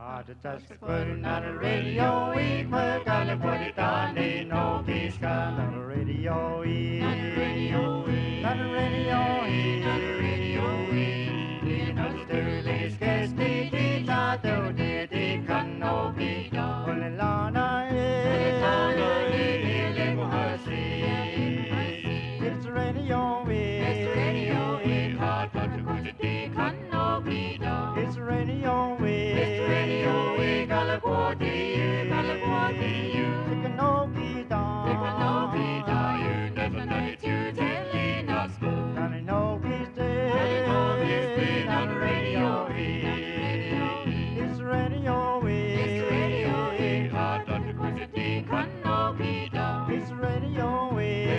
Just putting on the radio, we put on the put it on, ain't no peace on the radio, on the radio, on the radio, on the radio, in Australia's case, they thought they can no be done. Only Lana is, it's radio, it's radio, hard to put it, they can no be done. It's radio, it's radio, California, California, it can no be done. It can no be done. You never know it, you telling us. And I know he's dead. On the radio, it's radio, it's radio, hard to put it, they can no be done. It's radio,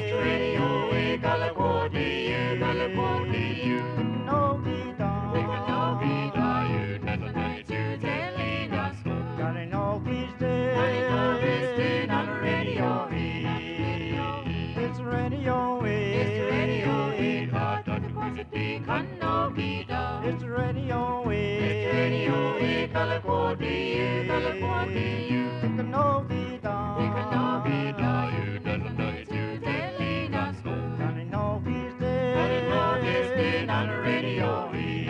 California, California, it can no be done. It can no be done. You never know it, you telling us. God, I know he's dead. I know he's dead. On the radio, it's radio, it's radio, hard to put it, they can no be done. It's radio, California, California, it can no be done. It can no be done. You never know it, you telling us. God, I know he's dead. I know he's dead. On the radio,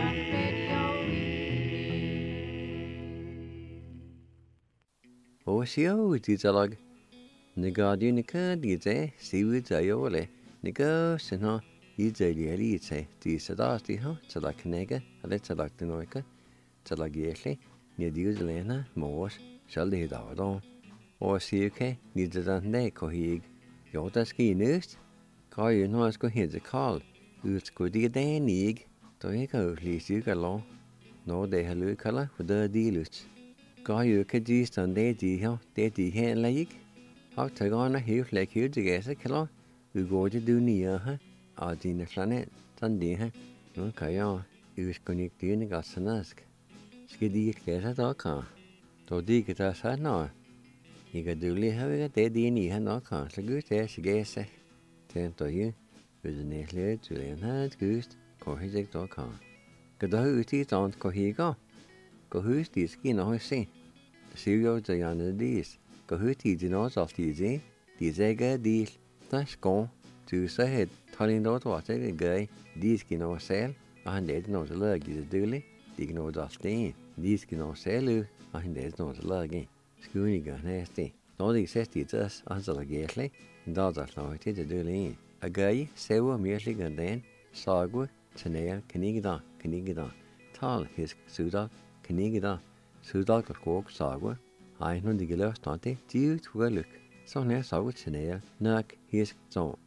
Osio dizalag Nagadi Nika dize Siwizayole Nigo Sino Izalielite di Sadasti ho Talakanega Aletalactanoica Talagiesli Niduzalena Mors Shaldi Dawdon or Siuke Nidazande Kohig Yodaski Nust Koyu Nosko Hidza call Utskudi Danig Toeko Lisugalon No de Halu color for the dealers. Cóอยู่cái gì tận đây gì không? Đây gì hiện lại học thời gian nó hiểu lại hiểu gì cái cái lo, gọi cho đứa nhiều ha, ở gì nó sáng này, tận đi ha, nó cái ao, yêu con nhật tiếng nó cái sáng cái đi cái sao đó cả, tôi đi cái ta sáng nào, cái đứa li ha cái đây đi nhiều ha nó cả, sẽ cứ thế sẽ cái sẽ, thế tôi hiểu, bây giờ này lấy chủ đề ha cứ có hay gì đó cả, cái đó ưu tiên chọn có gì có. Go hús tí skin á sí. Siúo de anna dís. Go hús tí di nás af tí zé. Tí zéga díl. Tá skon. Tú sa head talín dát wát a gay. Dí skin á sel. A han déad nás a lagi a dúli. Dí gná dát tí. Dí skin á selu. A han déad nás a lagi. Skúni ga nesti. Nó dí sestí tas a han sa lagéchli. Dát a láti a dúli. A gay sewa miesli gandén. Sagwa. Tanéal. Canigida. Tal his súdal. Canigida, Sudal got cook sagwa, I know the gillar stante, due to a look. So near sagwa chinea, nuck, his zone,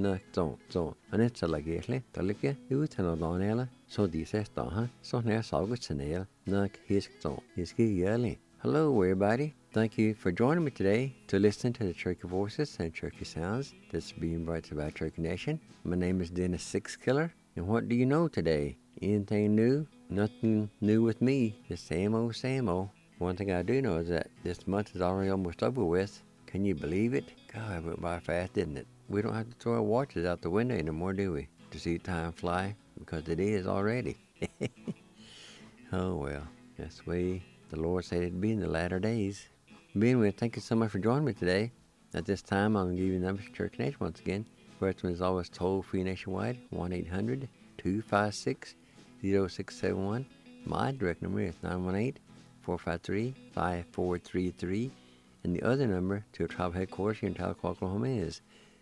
and it's a lagately, Talika, you tell a donella, so this says daha, so near sagwa chinea, nuck, his zone, his yearly. Hello, everybody. Thank you for joining me today to listen to the Cherokee Voices and Cherokee Sounds that's being brought to you by Cherokee Nation. My name is Dennis Sixkiller, and what do you know today? Anything new? Nothing new with me. The same old, same old. One thing I do know is that this month is already almost over with. Can you believe it? God, it went by fast, didn't it? We don't have to throw our watches out the window anymore, do we? To see time fly, because it is already. Oh, well, that's the way the Lord said it'd be in the latter days. Anyway, thank you so much for joining me today. At this time, I'm going to give you the number for Church Nation once again. First one is always toll-free nationwide, 1-800-256-0671. My direct number is 918-453-5433. And the other number to our tribe headquarters here in Tahlequah, Oklahoma is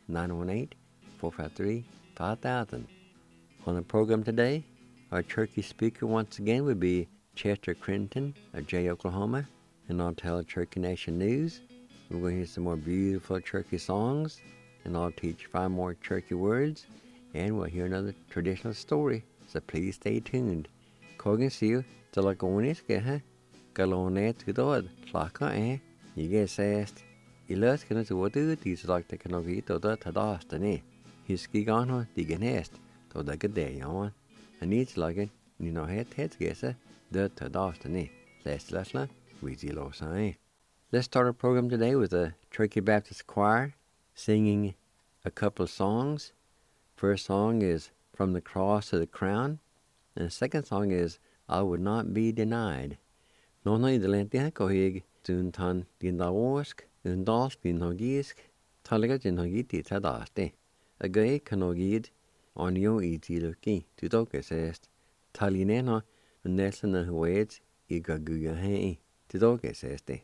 918-453-5000. On the program today, our Cherokee speaker once again would be Chester Crinton of Jay, Oklahoma. And I'll tell Cherokee Nation news. We're going to hear some more beautiful Cherokee songs. And I'll teach 5 more Cherokee words. And we'll hear another traditional story. So please stay tuned. Kogan siu, talagonis ke ha, galonet gudod, tlaka you get sast. Ilas can to what do these like the canogito da tadastane. His skigano diganest, to the good day on. And each like it, you know, head guessa, the tadastane. Lesla, we zilo sign. Let's start our program today with the Cherokee Baptist Choir singing a couple of songs. First song is From the Cross to the Crown, and the second song is I Would Not Be Denied. No na idelente ko hig tun tan din dawosk un dal din hogisk talaga din hogiti tadaste a gay kanogid on yo itiluki tudoke sest talinena nesna huet igaguya he tudoke seste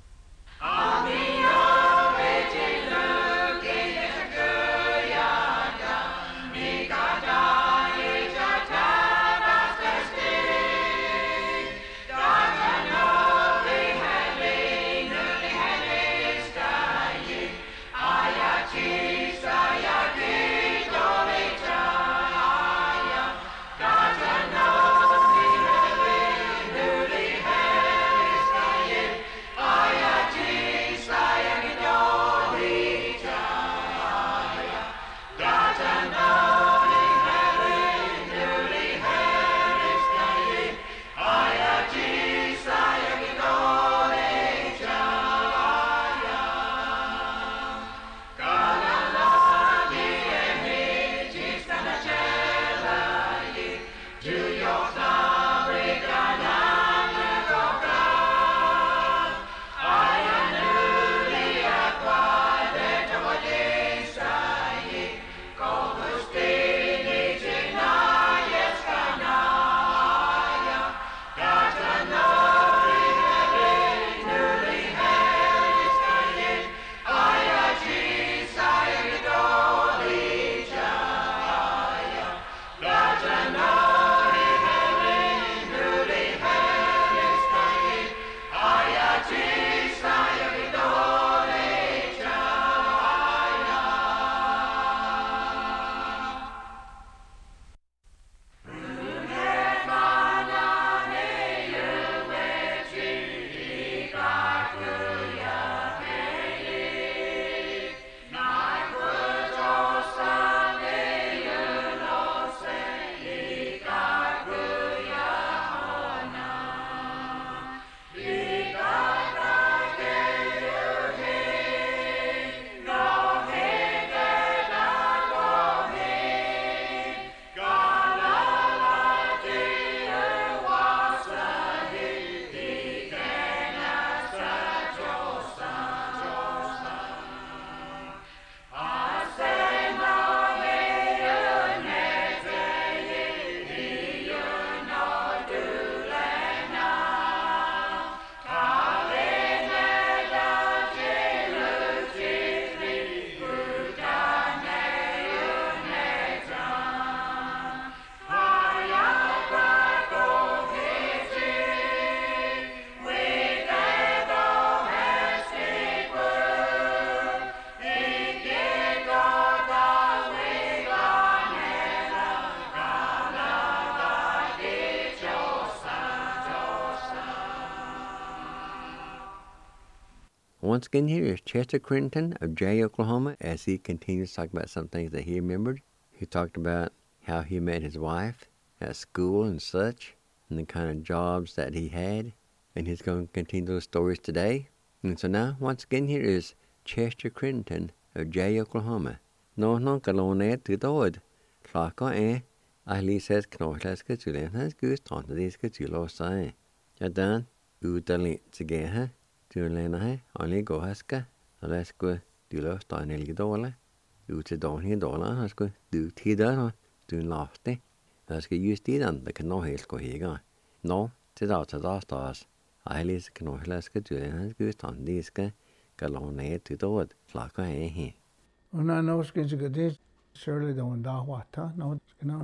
Once again, here is Chester Crittenden of Jay, Oklahoma, as he continues to talk about some things that he remembered. He talked about how he met his wife at school and such, and the kind of jobs that he had, and he's going to continue those stories today. And so now, once again, here is Chester Crittenden of Jay, Oklahoma. No kalone to the wood. Klaka ahli says knohlaska tulenhas gust on this katulo Adan udali together. Tulena only go haska, let's go do lost on Elgidola, do to down here dollar, let's go do Tida, do lofty, let's get used to it, the canoe hills go here. No, tis out of the stars. I list canoe let's get to the good on this guy, galone to the wood, flocka here. When I know skins of this, surely the one da water, no,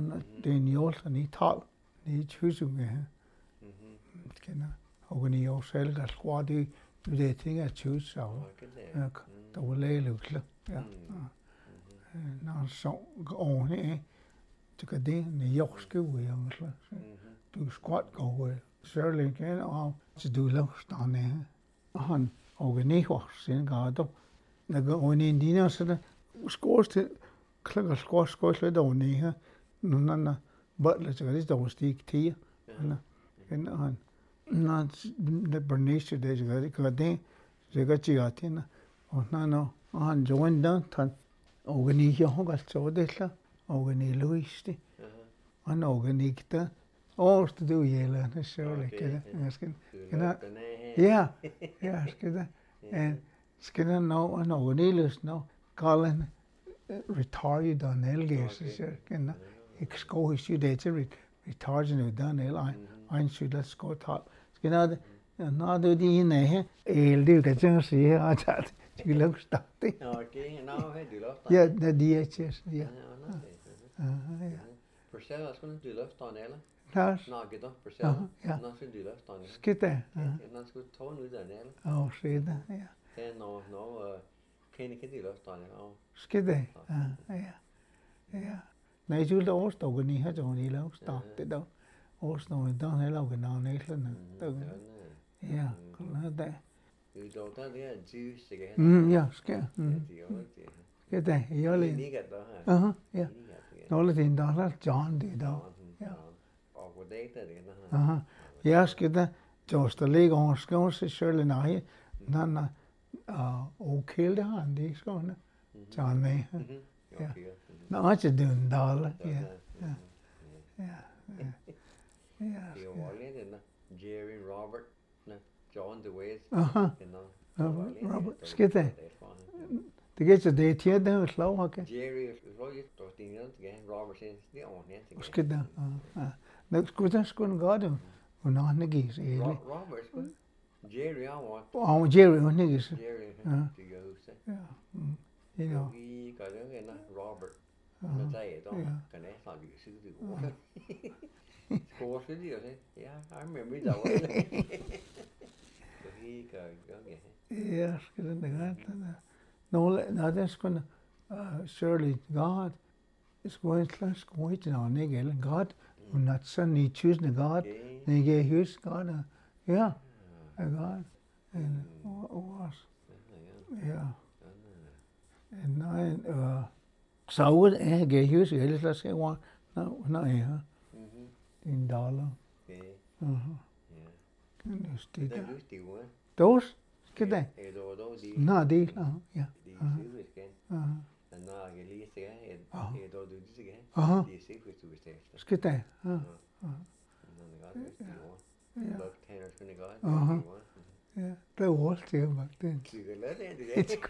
den yolt and he talk, he choosing me. When he also that squaddy. Det ting er tjus så der var lukle ja når så går det det kan det ne jorske vi altså du squat går særlig kan og så du lustane han organiserer sin gado når går ind i dine så der skorst klikker skorst lidt over her når butler så det der stik til han not the Bernice days gade zega chiatina onano han joinda tan organi hogal chodela organi luisti an organikta Års to do yela, surely. Yeah, skida. And skida no Neilus no Colin retired on Elgis, skida. Excohis you date retired no done I should let's go top. Skida no do the in a do the just see that you look starting. Okay, now I do love. Yeah, the DHS, yeah. Purcell is going to do left on Ella. That's No, get up, Purcell. yeah. Not to do left on Ella. skida. And that's good tone with an Ella. Oh, see that, yeah. Then no, can't do left on Ella. Skide, ja. Nej, du er også dog ni har jo ni lav start det dog. Også når vi dog heller ikke navn ældre. Ja, kunne det. Du dog der det juice igen. Ja, skal. Skal det. Jeg lige. Ja. Nogle ting der er John det dog. Ja. Og hvor det det. Ja, skal det. Just der ligger over skoven så selv nej. Nej. Okay det han det skoven. John med. Ja. Nå, ikke den dollar. Ja. Det var lidt Jerry Robert, John DeWitt. Robert, skal det. Det gik så det til det slår okay. Jerry Roger, der stiger igen Robert sen, det er ordentligt. Skal det. Nu skulle det skulle godt det. Og når han gik egentlig. Robert skulle. Jerry I want. Og Jerry hun gik. Jerry. Ja. You know. Vi gør det igen Robert. Men der er dog kan jeg snart lige sige det. Skår skal de også. Ja, jeg med mig der. Så vi gør det. Ja, skal det godt. No, det skulle surely God is going to squint on Nigel God will not suddenly choose the God. Nigel hus God. Yeah. God. And was. Yeah. And I så jeg gav hus ellers lad se hvor no ja. $1. Okay. Kan du stikke? Det er lustigt, hva'? Dos? Skal det? Nå, det. Ja. Det er syvisk, ja. Men når jeg lige siger, at du lige siger, det er syvisk, du bestemt. Skal det? Ja. Nå, det er godt, hvis det var. Godt kan jeg finde godt. Ja, det var også det, var det. Det er lidt det.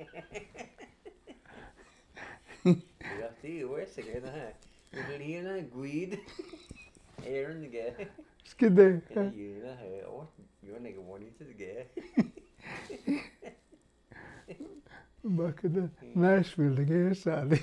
Ja, det er jo også det her. Det ligner Guide. Aaron the guy. Skal det? Ja. You're like one into the guy. Hvad kan det? Nashville, det kan jeg særlig.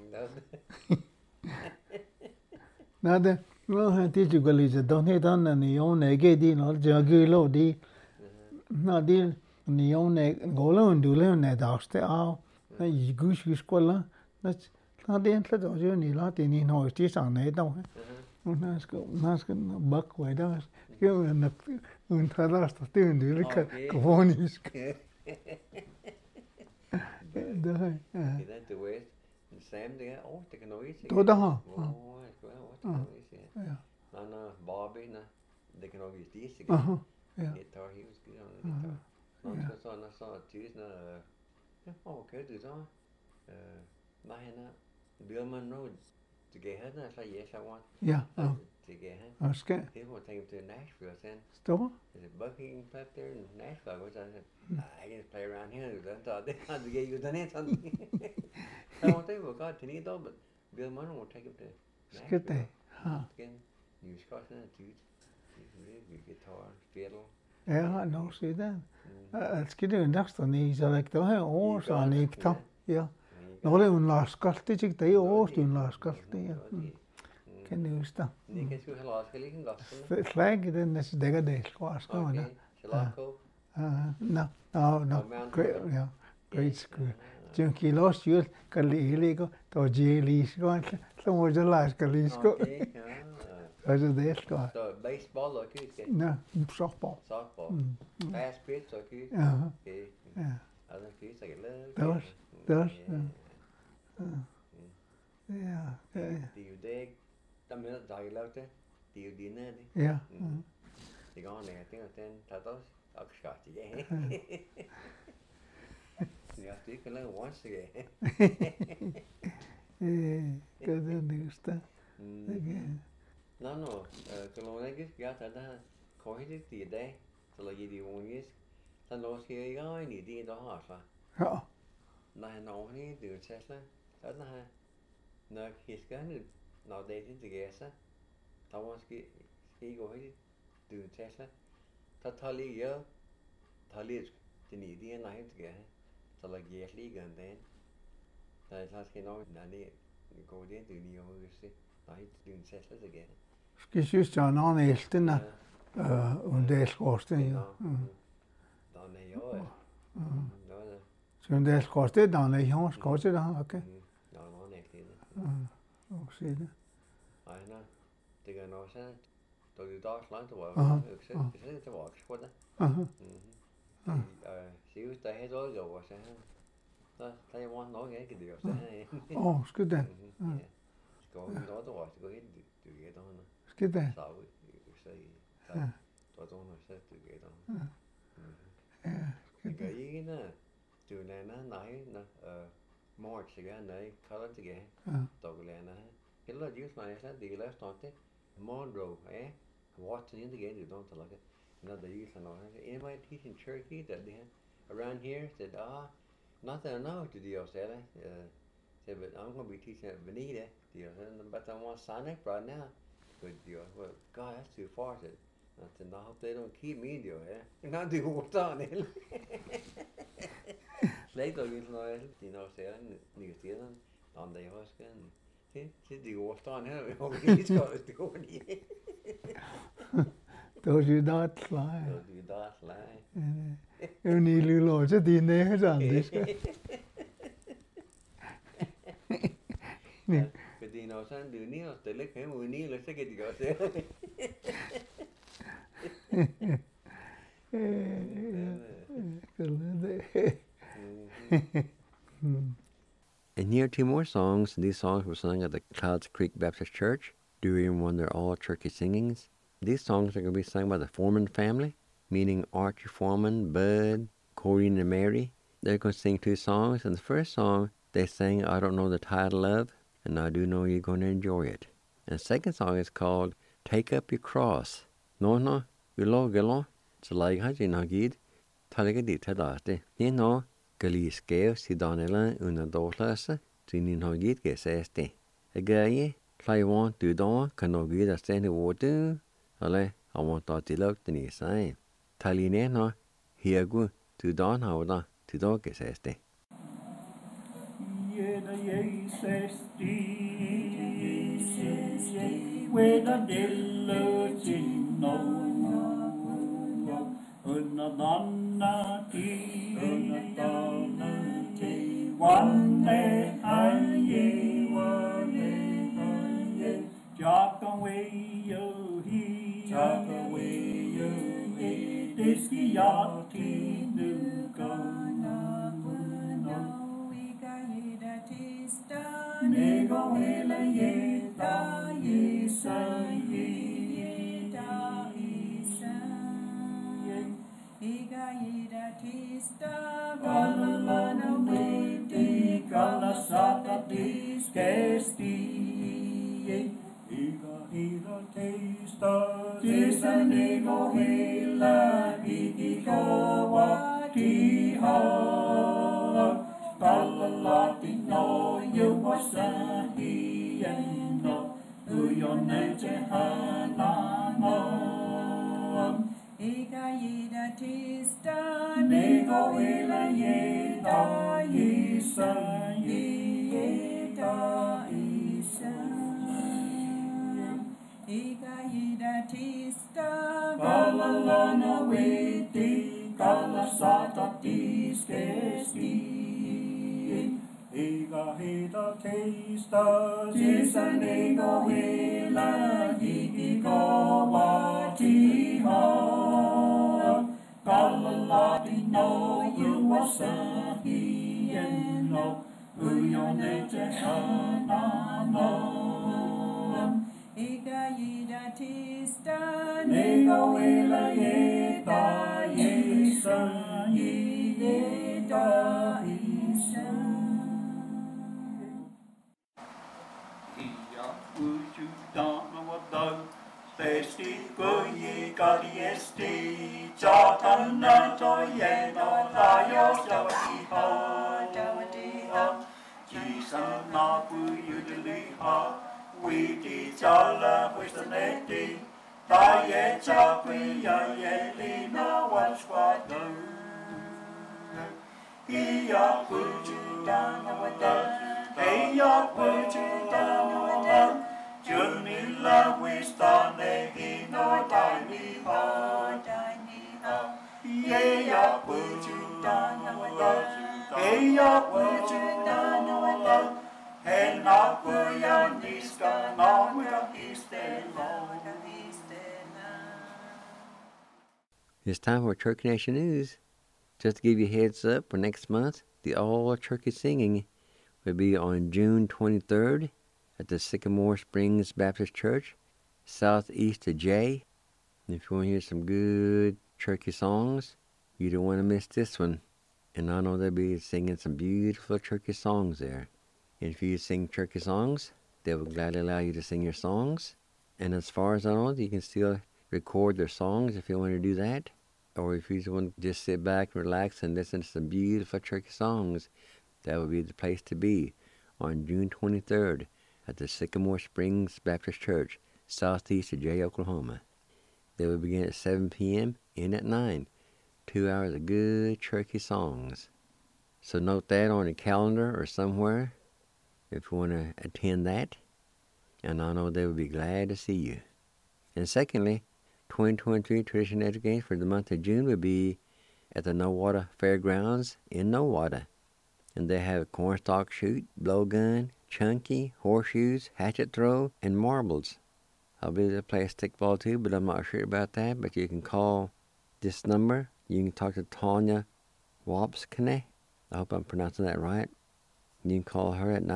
Nå, det. Nå, det er jo lige så dårligt, at neon ikke det, når det er gølo, det. Nå, det neon ikke golo, du lever net afste af. Når I gus skola, når det er så jo ni la det ni højst det sang net dog. Hun skal bakke der. Skal jo nok hun tager der det en lille konisk. Det er. Det er det West. Sam det er det kan noget ikke. Det der. Ja. Nå, Bobby, det kan noget ikke det. Ja. Det tager helt skidt det. Nå, så tysk ja, okay, det så. Nej, han vil man nu til gaden så yes I want. Ja. Til gaden. Og skal. Det var tænkt til Nashville sen. Står? Is it Buckingham Club there in Nashville? Which I said, I can play around here. That's all they had to get you done it. So I want to go to need though, but Bill Monroe will take him to Nashville. Skal det? Again, you Scotch and tude. You guitar, fiddle. Ja, nå, se det. Skal det jo næsten i, så det der her år, så han ikke tager. Ja. Nå, det er jo en laskalt, det er ikke det år, det er en laskalt, det er. Kan du huske det? Det kan sgu heller også ikke en laskalt. Slag i den næste dækker det, skal Okay, Shalako. No, great school. Junkie lost you, Kaliliko, to Jelisko, så må jeg lade Kalisko. Okay, Så det skal. så baseball og kyske. Ja, softball. Softball. Fast pitch og kyske. Ja. Okay. Ja. Altså kyske jeg lavet. Det er. Ja. Det er jo det, der med der har lavet det. Det er jo dine det. Ja. Det går ned, det er den tager også. Og skat ja. Ja, det kan lave once again. Kan det næste. No, Colonegis got a coheted the day, so like the one is, the loss here, I need the horse. Ja. Nej, når han du Tesla, sådan her. Når hiskerne, når det er til gæster, der var skal gå helt du Tesla. Der tager lige den idé når han skal have. Så der giver lige den den. Der skal nok når det går det du lige over se. Nej, du Tesla til gæster. Skal synes jeg når næsten und det skorsten ja. Der er jo. Så det skorsten der er jo skorsten der okay. Ja, nå næsten. Og se det. Nej, det kan også være. Da du der slangt var, det var også for det. Seriøst, der er dårligt over, så der er jo nok ikke det også. Skal det. Skal vi nå det var, skal helt du gætter hende. Skal det. Så så der er noget så du gætter. Det gør ikke noget. Du lander nej, mor til gerne nej, kalder til gerne. Dog lander. Heller just når jeg slet det last not Monroe, Watson in the gate, you don't like it. Another use and all. Anybody teaching Cherokee that they around here said, nothing I know to do, said said, but I'm going to be teaching at Veneta, but I want Sonic right now. Good deal. Well, God, that's too far, said. I said, no, I hope they don't keep me, deal, Not do what's on it. Later, you know, said, New Zealand, on the Oscar. Det er jo stående her, vi håber ikke, skal det gå lige. Those you not fly. Those you not fly. You need to lose it in there, Sandy. Fordi når sådan du lige og stille ikke hjemme uden så kan de godt se. And here are two more songs. These songs were sung at the Clouds Creek Baptist Church during one of their all-turkey singings. These songs are going to be sung by the Foreman family, meaning Archie Foreman, Bud, Corrine, and Mary. They're going to sing two songs, and the first song they sang, I don't know the title of, and I do know you're going to enjoy it. And the second song is called Take Up Your Cross. No, ulo, so like how you know, gid, talaga tadaste. No, Gali skæv si Daniela under dårløse, til din har gitt gæsæste. Jeg gør jeg, klare vant du da, kan nå gitt at stende hvor du, eller jeg vant da til lagt den i seg. Taline nå, hergu, du da har da, til da gæsæste. Jeda gæsæste, weda dille til Unna donna ti, Wane aye, Jakawe yo he, Diskiati nukana muno, Nego hele yeta yisa Igaida tista, Galalana witi, Galasata diskesti. Igaida tista, Tisa nego hela, Igikawa tiha. Galalati no, Yuwasahi and no, Uyonete hanano. Igaida tista, nego ila yeda isa, yeda isa. Igaida tista, galalana witi, galasata diskesti. Igaida tista, tisa nego ila, yigikawa tiha. Galalati no, Yuwasahi and no, Uyonete hanano. Igaida tista, nego ila yeda yisa, yeda isa. Iya uju dama wadau. Kaliesti, Jatana Toyeno, Layos Dawadiha, Jisana Puyudiliha, Wiki Jala, Wistaneti, Taye Chakuya Yelina, Wansquado, Iya Pujudana, Iya Pujudana, Junilla Wistane, Hino Daini Ho, Yeya Pujudana, Eya Pujudana, Hena Puya Niska, Namuya Istela. It's time for Turkey Nation News. Just to give you a heads up, for next month, the All Turkey Singing will be on June 23rd at the Sycamore Springs Baptist Church, southeast of Jay. And if you want to hear some good turkey songs, you don't want to miss this one. And I know they'll be singing some beautiful turkey songs there. And if you sing turkey songs, they will gladly allow you to sing your songs. And as far as I know, you can still record their songs if you want to do that. Or if you just want to just sit back, relax, and listen to some beautiful turkey songs, that would be the place to be on June 23rd at the Sycamore Springs Baptist Church, southeast of Jay, Oklahoma. They will begin at 7 p.m. and at 9. 2 hours of good turkey songs. So note that on your calendar or somewhere if you want to attend that. And I know they will be glad to see you. And secondly, 2023 Traditional Education Games for the month of June will be at the Nowata Fairgrounds in Nowata. And they have cornstalk shoot, blowgun, chunky, horseshoes, hatchet throw, and marbles. I believe they play stickball too, but I'm not sure about that. But you can call this number. You can talk to Tanya Wapskane. I hope I'm pronouncing that right. You can call her at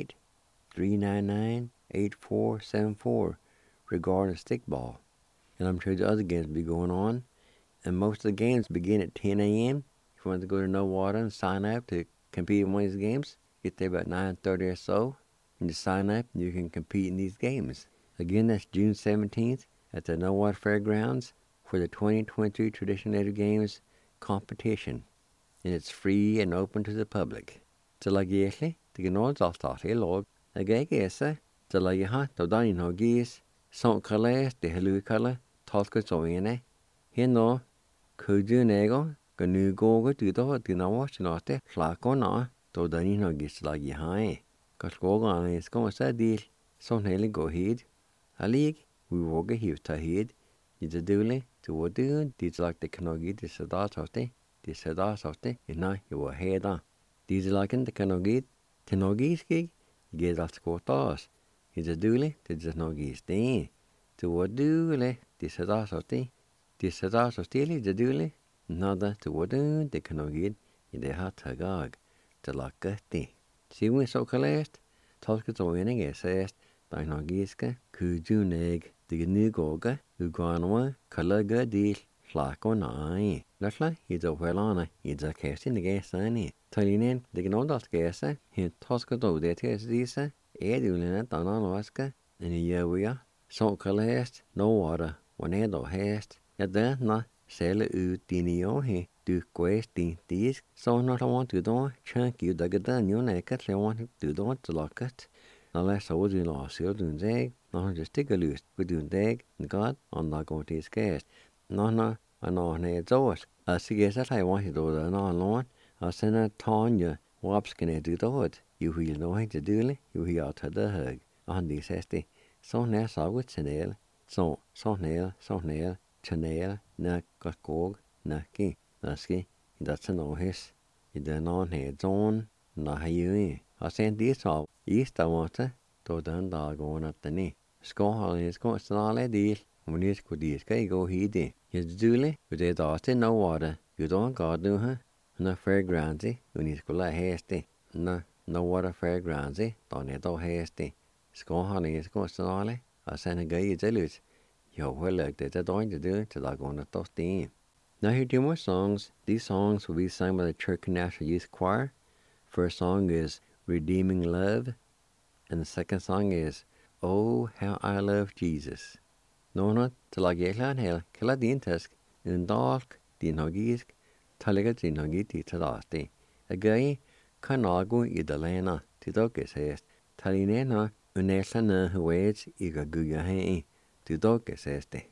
918-399-8474 regarding stickball. And I'm sure the other games will be going on. And most of the games begin at 10 a.m. If you want to go to Nowata and sign up to compete in one of these games, get there about 9:30 or so. And you sign up and you can compete in these games. Again, that's June 17th at the Nowata Fairgrounds for the 2022 Traditional Native Games competition. And it's free and open to the public. Talagiesli, the Gnolls off the log, a gagesa, Talagiha, Todani no geese, Son Calais, the Helucala, Tosca Zoene, Hino, Kujunego, Ganu Goga, Dudo, Dinawashinote, Flacona, Todani no geese Lagihae. Coscoga is going to deal, Son Heli go heed. A league, we walk a heave to heed. It's a dooley, to what do, these like the Kanogi, the Sadatote, and now you will head on. These like in the Kanogi, Tenogi's gig, get off the quarters. It's a dooley, the Kanogi's day. To what do, the Sadatote, is the dooley, another to what do, the Kanogi, in the hot tagag, to like a day. See when so collect, Tosca winning, it says, by Nogiska, Kujuneg, the new goga, Uguanwa, Kalaga deal, Flacon eye. Latla, he's a well on, he's a casting the gas any. Talinin, the Gnodot gasa, he Tosca do that is this, Edulina, Donanoska, and a year we are. So calest, no water, one head or hast, yet then not sell ut dinio he. Do question these, so not I want to do, chunk you dug it down your neck, I want to do to lock it. Unless I was in law, so doing zag, no just take a loose, we doing dag, and God, I'm not going to escape. No, I know it's ours. I see that I want to do that no alone. I send a Tanya, Waps can do it. You will know how to do it, you will to the hug. On this hasty, so now saw with Chanel, so nail, Chanel, na gog, naki. Naski, that's a no his. It done on heads on, na you. I sent this off, east I want to done dog on at the knee. Score is going to all a deal. When you could this guy go he did. His duly, with a daughter no water. You don't God do her. No fair granzy, when he's go like hasty. No water fair granzy, don't it all hasty. Score is going to all I sent a guy is a loose. Yo, well, like that's a doing to do till I go on a toasty. Now here 2 more songs. These songs will be sung by the Turkey National Youth Choir. First song is Redeeming Love. And the second song is Oh, How I Love Jesus. Nona talagela hel kela dintask in dalk din hogisk talaga din hogi di tadasti. Agai kanagu idalena tidokes est talinena unesana huweds iga guya hei tidokes este.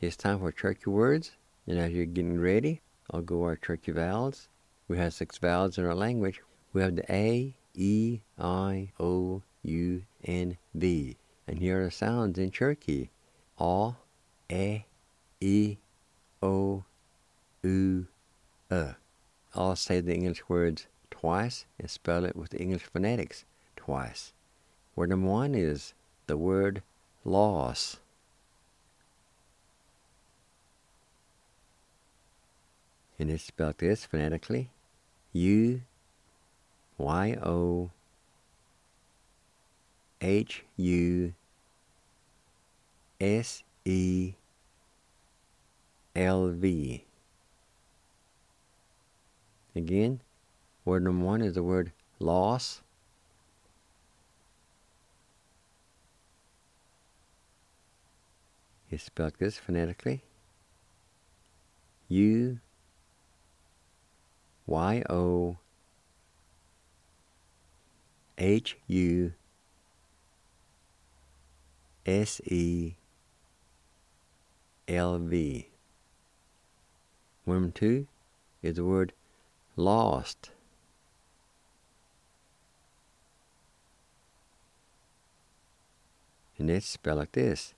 It's time for turkey words, and as you're getting ready, I'll go our turkey vowels. We have 6 vowels in our language. We have the A, E, I, O, U, and V. And here are the sounds in Cherokee. A, E, O, U, I'll say the English words twice and spell it with the English phonetics twice. Word number 1 is the word loss. And it's spelled this phonetically. U-Y-O-H-U-S-E-L-V. Again, word number 1 is the word loss. It's spelled this phonetically. U-Y-O-H-U-S-E-L-V. Word number 2 is the word lost. And it's spelled like this.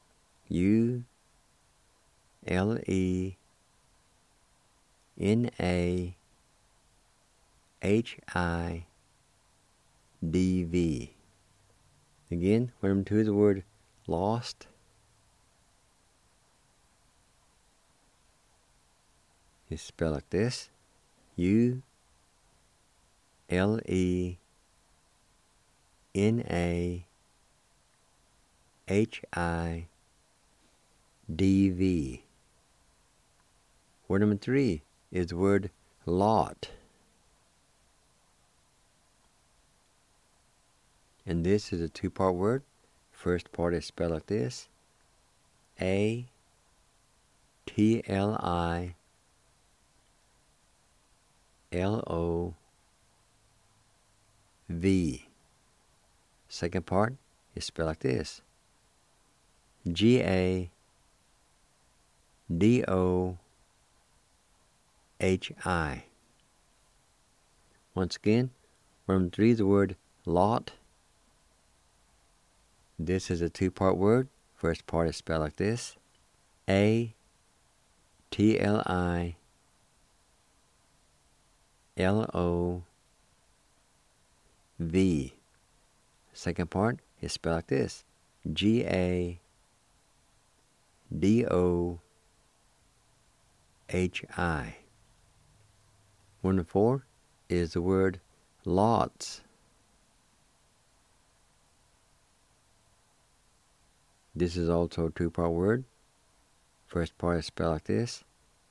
U-L-E-N-A-H-I-D-V. Again, word number 2 is the word lost. It's spelled like this. U-L-E-N-A-H-I-D-V. Word number 3 is the word lot. And this is a 2-part word. First part is spelled like this. A-T-L-I-L-O-V. Second part is spelled like this. G-A-D-O-H-I. Once again, word number 3 is the word lot. This is a 2-part word. First part is spelled like this. A-T-L-I-L-O-V. Second part is spelled like this. G-A-D-O-H-I. Word number 4 is the word lots. This is also a 2-part word. First part is spelled like this.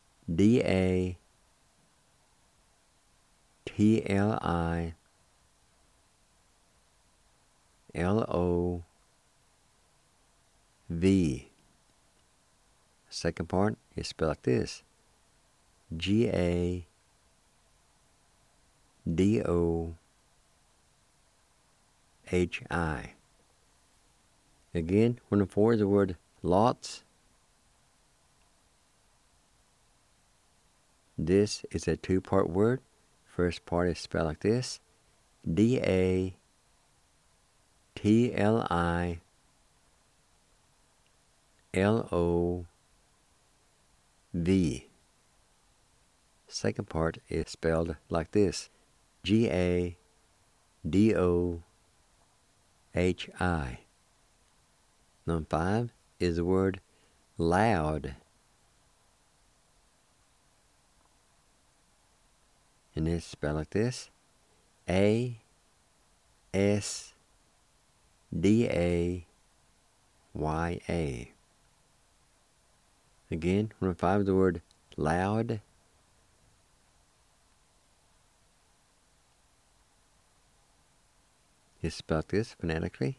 D-A-T-L-I-L-O-V. Second part is spelled like this. G-A-D-O-H-I. Again, word number 4 is the word lots. This is a 2-part word. First part is spelled like this. D-A-T-L-I-L-O-V. Second part is spelled like this. G-A-D-O-H-I. Number 5 is the word loud. And it's spelled like this. A-S-D-A-Y-A. Again, number 5 is the word loud. It's spelled this phonetically.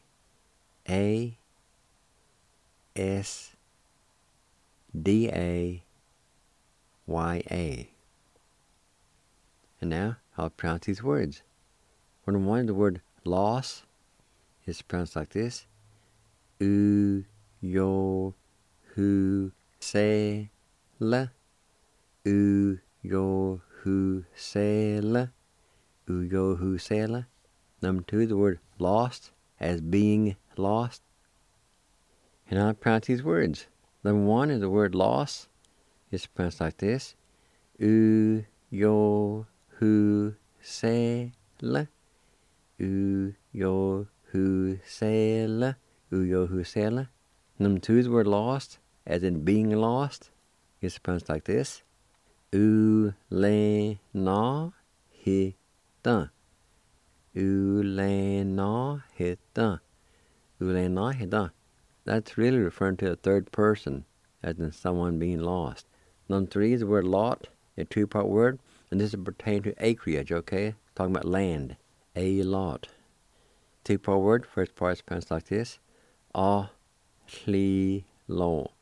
A-S-D-A-Y-A. And now I'll pronounce these words. Word number 1, the word loss is pronounced like this. U, yo, hu, se la. U yo hu se la. U yo hu se la. Number 2, the word lost as being lost. And I'll pronounce these words. Number 1 is the word lost. It's pronounced like this. U yo hu se la. U yo hu se la. U yo hu se la. Number 2 is the word lost, as in being lost. It's pronounced like this. U le na hi da. U le na hi da. U le na hi da. That's really referring to a third person, as in someone being lost. Number 3 is the word lot, a 2-part word, and this is pertaining to acreage, okay? Talking about land. A lot. 2-part word, first part is pronounced like this. A hli lo.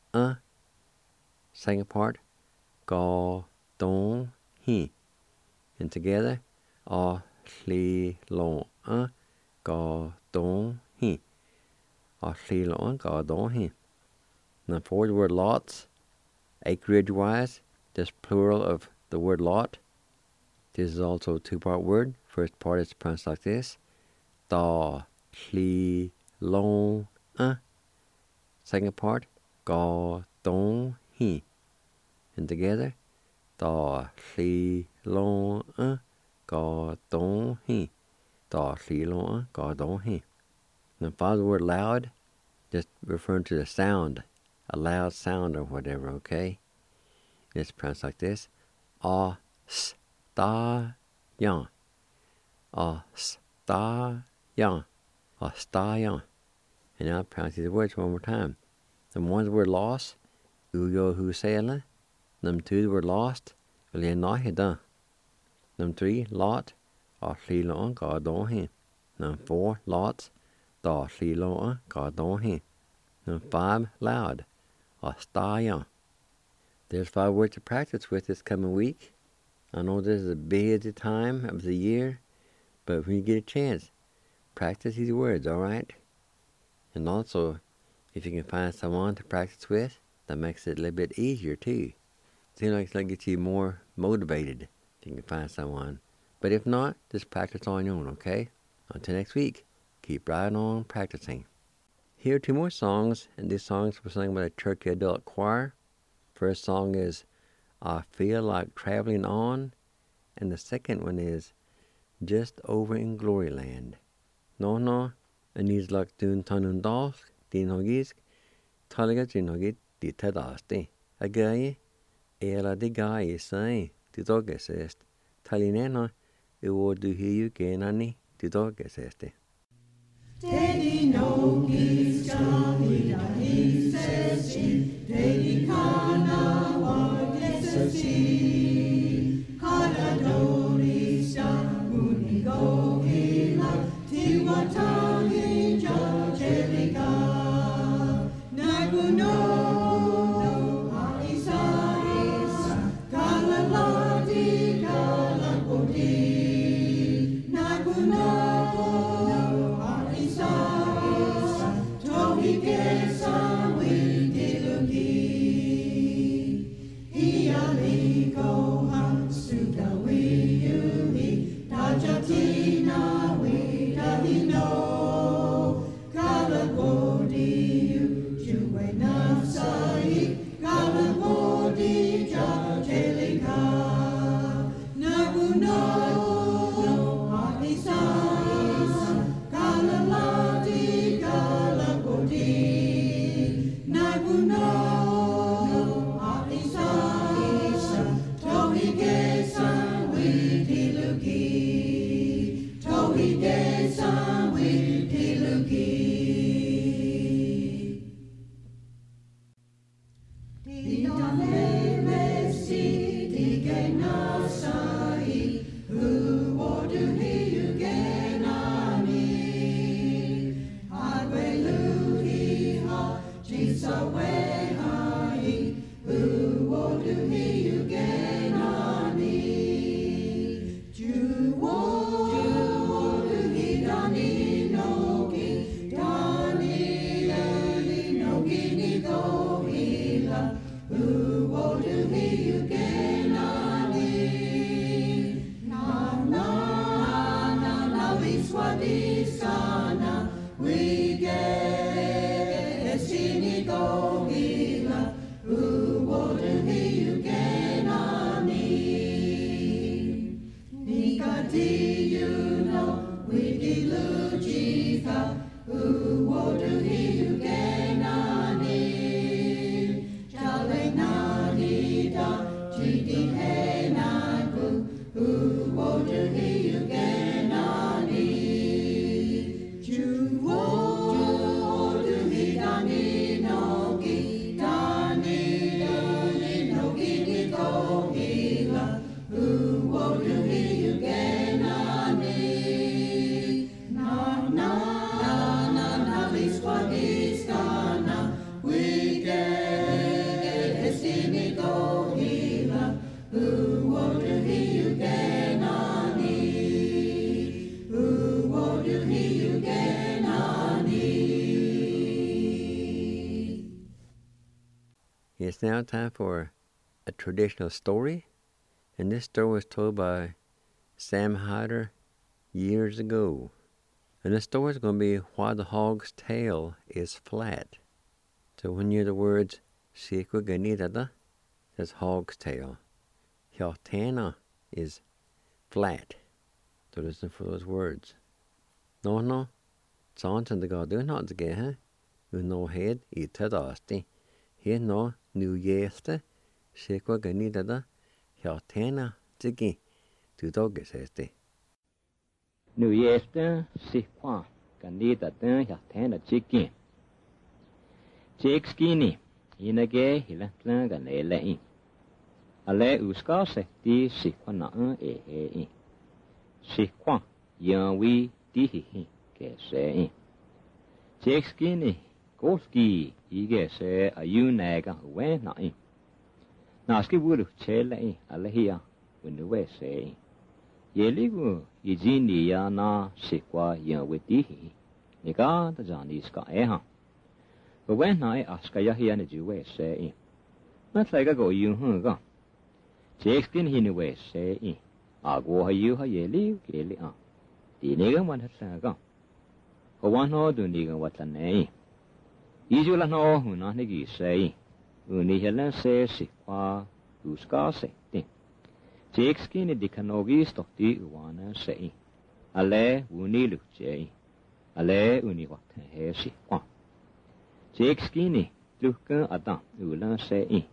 Second part, ga don hi. And together, a hli lo. Ga don hi. A hli lo, ga don hi. Number 4 is the word lots. Acreage-wise, just plural of the word lot. This is also a 2-part word. First part is pronounced like this. Da hli lo. Second part, ga don hi. And together, da hli lo. Ga don hi. Da hli lo. Ga don hi. Now, the word loud, just referring to the sound, a loud sound or whatever, okay? It's pronounced like this. A sta yan. A sta yan. A sta yan. And now I'll pronounce these words one more time. Number 1 is the word lost. U yo hu se la. Number 2 is the word lost. U le na hi da. Number 3, lot. A hli lo ga don hi. Number 4, lots. Da hli lo ga don hi. Number 5, loud. A sta yan. There's 5 words to practice with this coming week. I know this is a busy time of the year, but when you get a chance, practice these words, all right? And also, if you can find someone to practice with, that makes it a little bit easier too. Seems like it'll get you more motivated if you can find someone. But if not, just practice on your own, okay? Until next week, keep right on practicing. Here are 2 more songs, and these songs were sung by the Turkey Adult Choir. First song is I Feel Like Traveling On, and the second one is Just Over in Gloryland. No, anis lak dun tanun dag, din hogis, talaga din hogit di tadasti. Agaye, era di gaye sai, di dogesest. Talinena, ewo du hiu genani, di dogeseste. Dedi no gis jamina hisesi, dedi kana wa gesesi. Kada dorisa unigo hila, tiwatani jajelika. Naguno haisa isa, kalalati kalakoti. Naguno It's now time for a traditional story, and this story was told by Sam Hyder years ago. And the story is going to be Why the Hog's Tail is Flat. So when you hear the words Sikwa Ganidada, that's hog's tail. Hjaltana is flat. So listen for those words. No, Santan the God do not get no head I tadasti. He no new yeste, Sikwa Ganidada, Hjaltana Ziggy, to doggis este. New yeste, Sikwa Ganidada, Hjaltana Ziggy. Jake skinny, in a gay, he left lang and a lane. A lay uska se di Sikwa na in. Sikwa, young we di he, get say. Jake skinny. Golski, I say a naga when not in. Naski would tell a lahia when the way say. Yeligu, Eugenia na Sikwa young with dihi. Niga the Johnny's got eh. But when I ask a yahi and you way say. Not like a go you hunga. Jakeskin he way say. I go you ha yeli, gilly on. The nigger one has gone. For one or do nigger what a name. Ijula no huna nigi say, uni helen say Sikwa, uska say. Jake skinny dikanogi stokti uwana say. Ale uni look jay. Ale uni what he Sikwa. Jake skinny luka adam ulan say.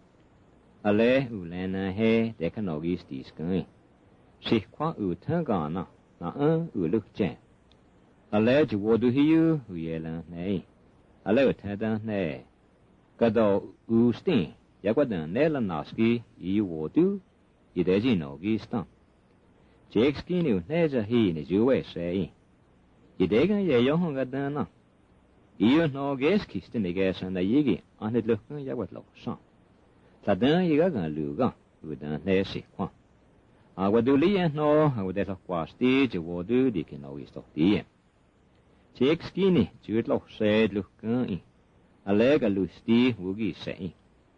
Ale ulana he dekanogi stiskan. Sikwa utangana na uluk jay. Ale juwodu hiu uyelan nay. A leo tada ne. Gado ustin, Yakwadan Nela Naski, Iwodu, Idejino Gistan. Jake Skinny Neja he in his way say. Idegan ye yohungadana. You no guess kissed in the gas and the yigi, and it looked Yakwatlo son. Tadan Yigagan Luga, with an Nesi Quan. I would do Lee and no, I would have quasti, Jawodu, Dickin always talk the Jake Skinny, Jutlo said, look, a leg a lusty, woogie say.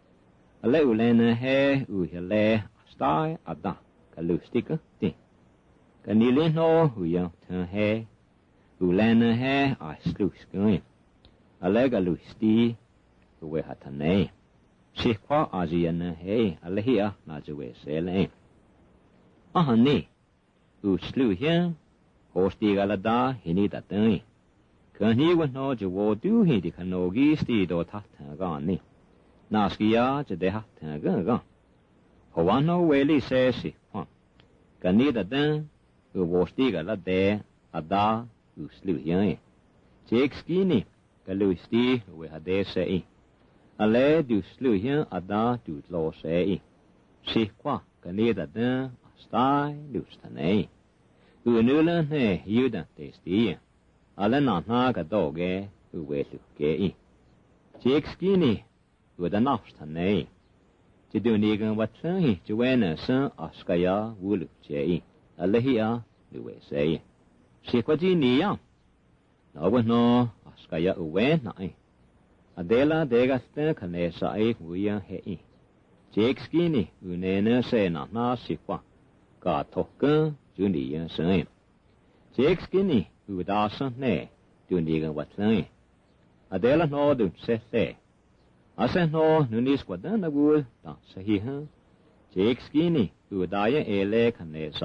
A leg ulena hair, uhile, sty, a da, a lustica, thing. Canilin no, who young turn hair, ulena hair, I sluice going. A leg a lusty, who we had a name. She qua Asian hay, a lehia, not the way say. Ah, nee, who slew him, or stigalada, he need a thing. Can he would know the war do he the canogi steed or tatagani? Naskia, the hatagan. Hoano Welly says he, can neither then, who was stigala there, a da, who slew him. Jake Skinny, Galusti, we had there say. A lad do slew him, a da, do law say. She qua, can neither then, a sty, loose the name. Who knew learn, you don't taste. Alena naga doge, who wait to gay. Jake Skinny, with an obstinate name. To do negan what he, Joanna, son, Oscaya, wool, jay. Alehia, the way say. Sequaginia. No one no, Oscaya away, nine. Adela dega sten canesa, we are hey. Jake Skinny, unena say not na sequa. God token, Junior son. Jake Skinny. Who would ask ne, do nigger what lay. Adela no do set there. I sent no, nunis what done the wood, don't say he, Jake Skinny, who would die a leg and they say,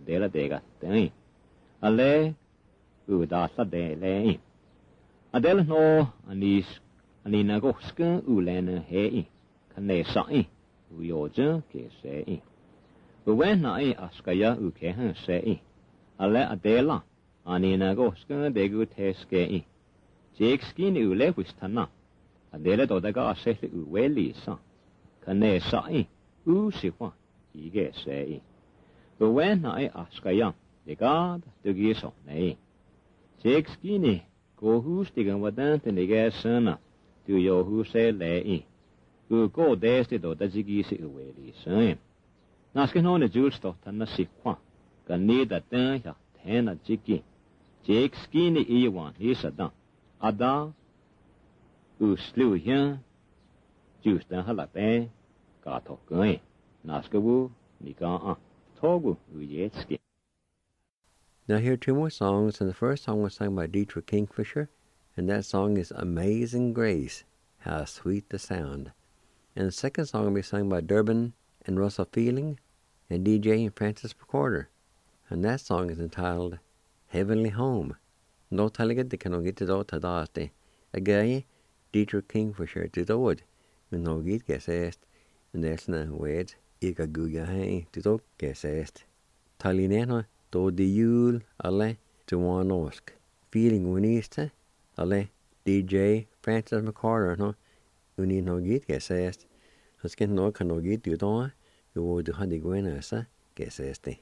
để là để cái tiếng anh lẽ đã sát để lẽ để là nó anh nó có cái lên hệ cái này sai yêu chứ cái sẽ when này askaya cái hàng sẽ lẽ để là anh nó có cái để cái test cái Jake skin ule wistana để là tôi đã sẽ ule lisa cái này sai sĩ quan ý cái sẽ when này askaya để cái từ cái số này Jake skin cô hút thì cái vật đó thì cái sơn à từ yêu hút sẽ lệ cô để thì tôi đã chỉ cái sự ule lisa nãy cái nó là just đó thằng nó sĩ quan cái này đã tên là tên là chỉ cái Jake skin ý quan ý sao đó Ada uslu hian justan halate ka thokoi naskabu nika togu uyetski. Now here are two more songs, and the first song was sung by Dietrich Kingfisher, and that song is Amazing Grace, How Sweet the Sound. And the second song will be sung by Durbin and Russell Fielding and DJ and Francis McCorder, and that song is entitled Heavenly Home. No talaga de kan get to tadaste. Again, Dietrich Kingfisher to the wood. When no get gesest, and there's no wed, ika guya hay to the gesest. Talinena, do the yule, ale, to one osk. Feeling winista, ale, DJ, Francis McCorder, no, uni no get gesest. Huskin no can no get to the you would have the guenasa, geseste.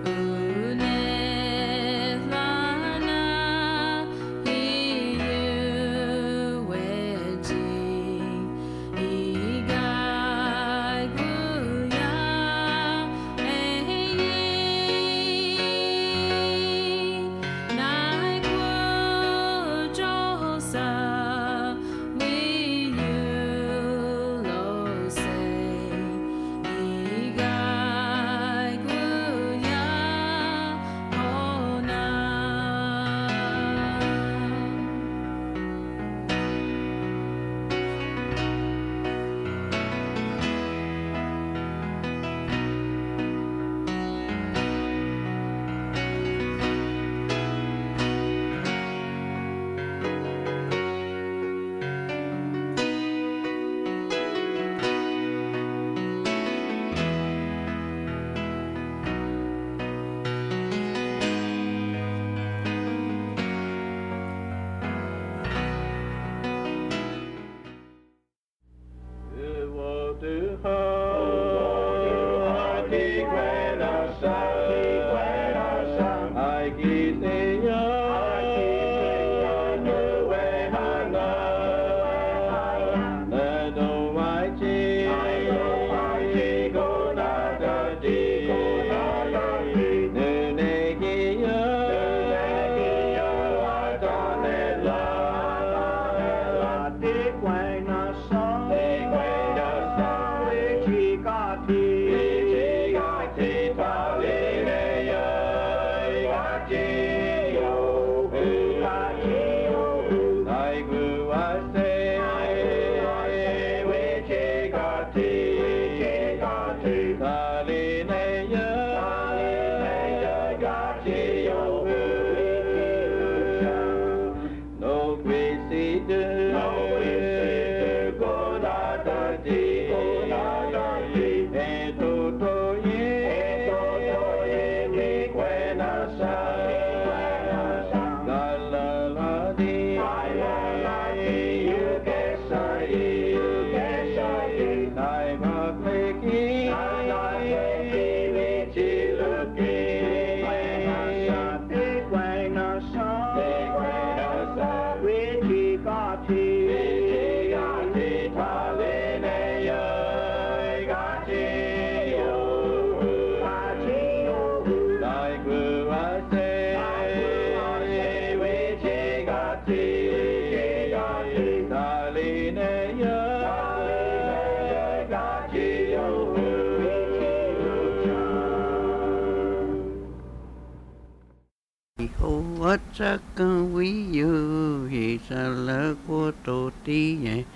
Chaka wiyu hisala koto tiye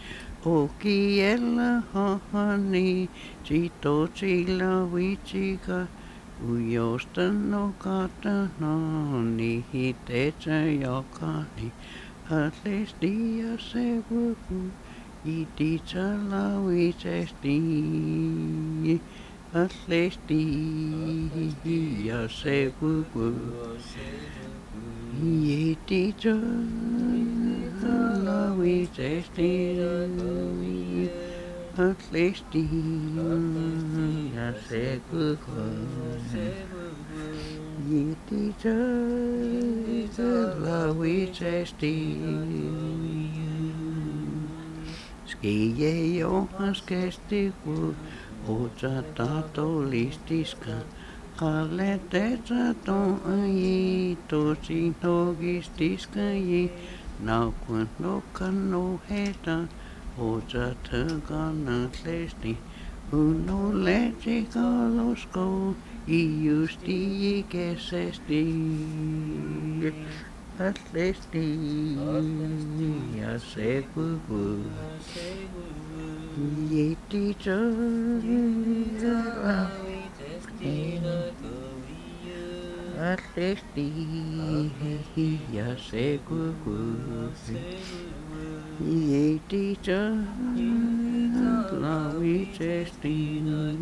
okiela honey chito chila wichika Ujosta no kata no ni hitetä jokani. Atlesti ja se kuku. Ititsä lauisesti. Atlesti ja se kuku. Ititsä lauisesti. Atlesti ja se kuku. Ititsä lauisesti. Skije johas kesti kun ootsa tahtolistiska. Kalle teetsä toaji tosi nogistiska ji. Naukun nokkan nuheta ootsa tökana lesti. Uno letsi kalosko iusti kesesti. Atlesti ja se kuku. Ititsä atlesti ja se kuku. Ititsä lauisesti.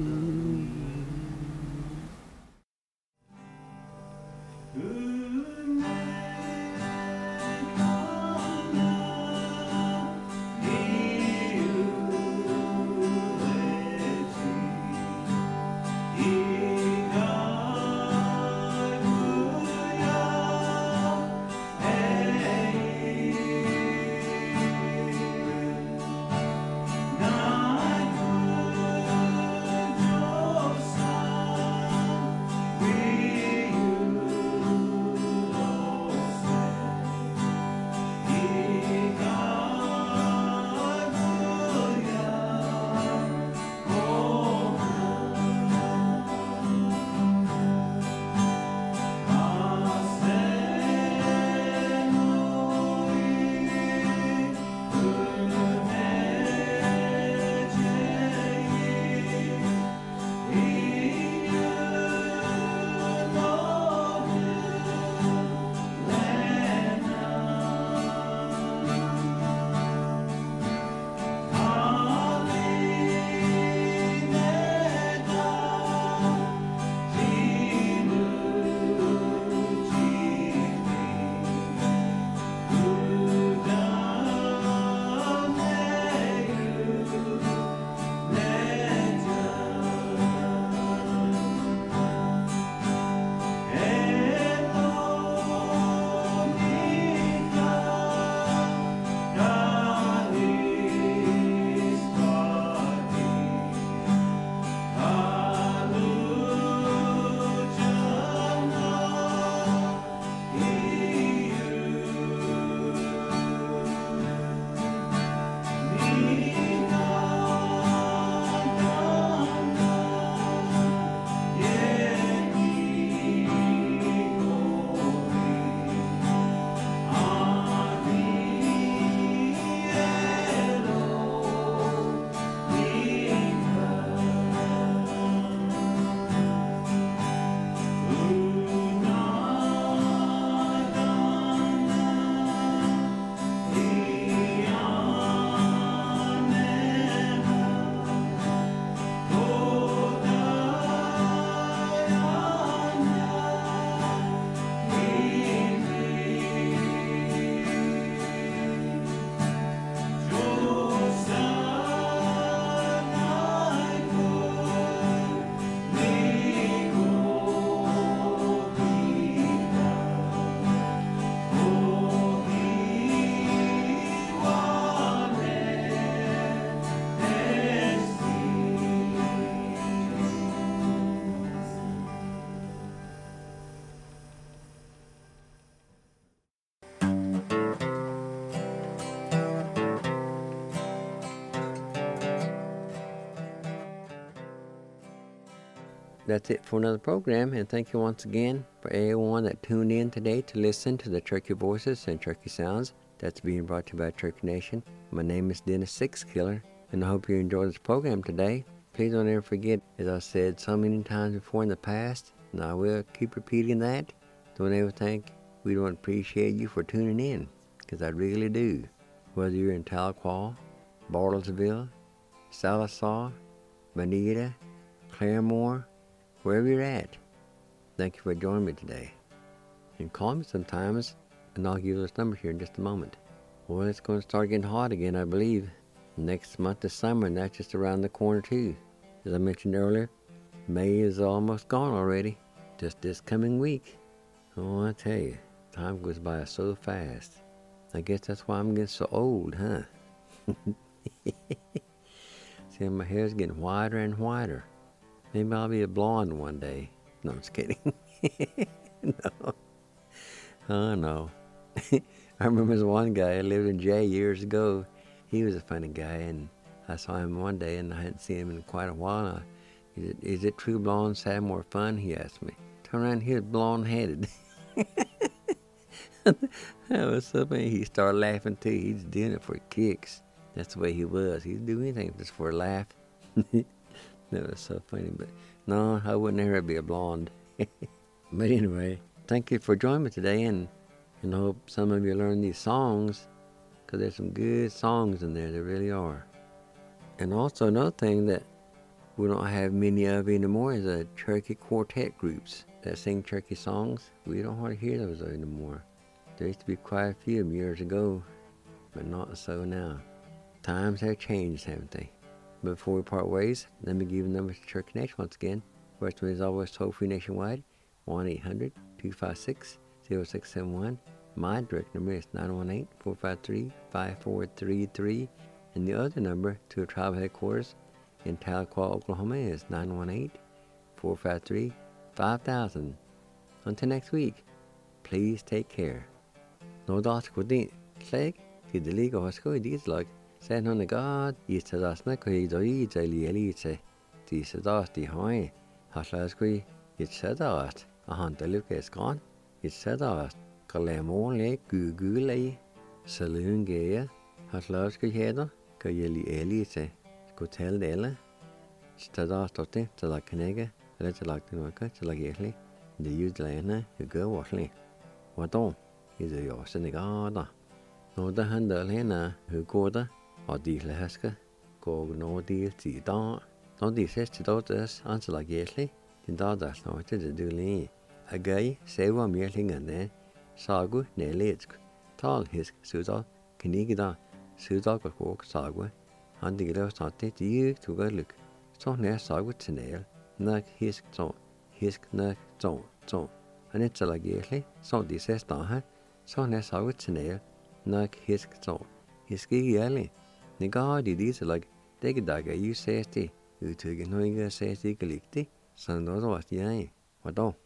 That's it for another program, and thank you once again for everyone that tuned in today to listen to the Turkey Voices and Turkey Sounds that's being brought to you by Turkey Nation. My name is Dennis Sixkiller, and I hope you enjoyed this program today. Please don't ever forget, as I said so many times before in the past, and I will keep repeating that, don't ever think we don't appreciate you for tuning in, because I really do. Whether you're in Tahlequah, Bartlesville, Sallisaw, Bonita, Claremore, wherever you're at, thank you for joining me today. And call me sometimes, and I'll give you this number here in just a moment. Well, it's going to start getting hot again, I believe. Next month is summer, and that's just around the corner, too. As I mentioned earlier, May is almost gone already. Just this coming week. Oh, I tell you, time goes by so fast. I guess that's why I'm getting so old, huh? See, my hair's getting whiter and whiter. Maybe I'll be a blonde one day. No, I'm just kidding. No. Oh, no. I remember this one guy, I lived in Jay years ago. He was a funny guy, and I saw him one day, and I hadn't seen him in quite a while. Is it true blondes have more fun? He asked me. Turn around, he was blonde-headed. That was so funny. He started laughing, too. He's doing it for kicks. That's the way he was. He'd do anything just for a laugh. That was so funny. But no, I wouldn't ever be a blonde. But anyway, thank you for joining me today, and I hope some of you learn these songs, because there's some good songs in there. There really are. And also another thing that we don't have many of anymore is Cherokee quartet groups that sing Cherokee songs. We don't hardly hear those anymore. There used to be quite a few of them years ago, but not so now. Times have changed, haven't they? But before we part ways, let me give you the numbers to Cherokee Nation once again. First one is always toll-free nationwide, 1-800-256-0671. My direct number is 918-453-5433. And the other number to a tribal headquarters in Tahlequah, Oklahoma is 918-453-5000. Until next week, please take care. No das kudin kleg ti de liga hosko dis lag sen on the god is to das na ko do I daily elite ti se das ti hoy haslas ko it said that a hunt the look is gone it said that kalemo le gugule saloon gaya haslas ko hedo ko yeli elite ko tell dela stada tote to la knega let la knoka to la geli the use lana go washly what on is a yo senegada no da handle hena who goda or di leska go no di ti da no di says to dotas answer like yesly in da das no to do li a guy say one meeting and then sagu ne letsk tal his suda knigida suda ko sagu and the girl started you to go look so ne sagu tnel nak his nak so and it's like yesly so di says da so ne sagu tnel nak his so his gigally the god is like take daga you says the you took no says the glikti so no was yeah what